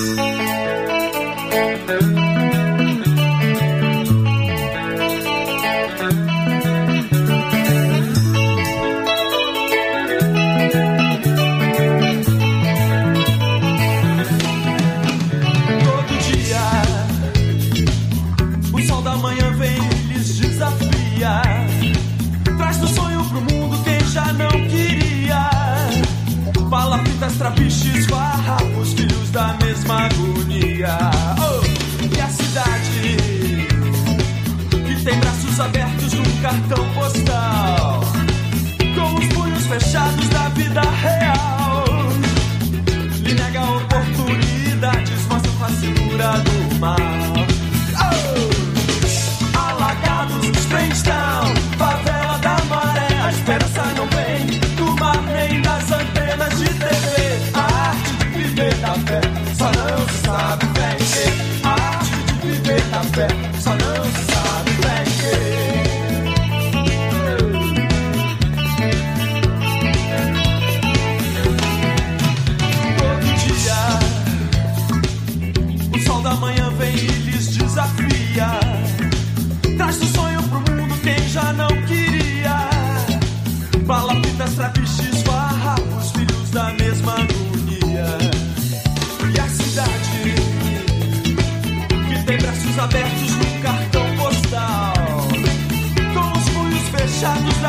Trapiches, farrapos, filhos da mesma agonia. Oh, e a cidade que tem braços abertos num cartão postal, com os punhos fechados da vida real, lhe nega oportunidades, mostra a fascinura do mal. Oh, alagados, Strange Town, favela da maré, a esperança não vem do mar nem das antenas de TV. Da fé, só não se sabe vender. A arte de viver da fé, só não se sabe vender. Todo dia, o sol da manhã vem e lhes desafia. Traz do sonho pro mundo quem já não queria. Palafitas, trapiches, farrapos, filhos da mesma agonia. Que tem braços abertos num cartão postal, com os punhos fechados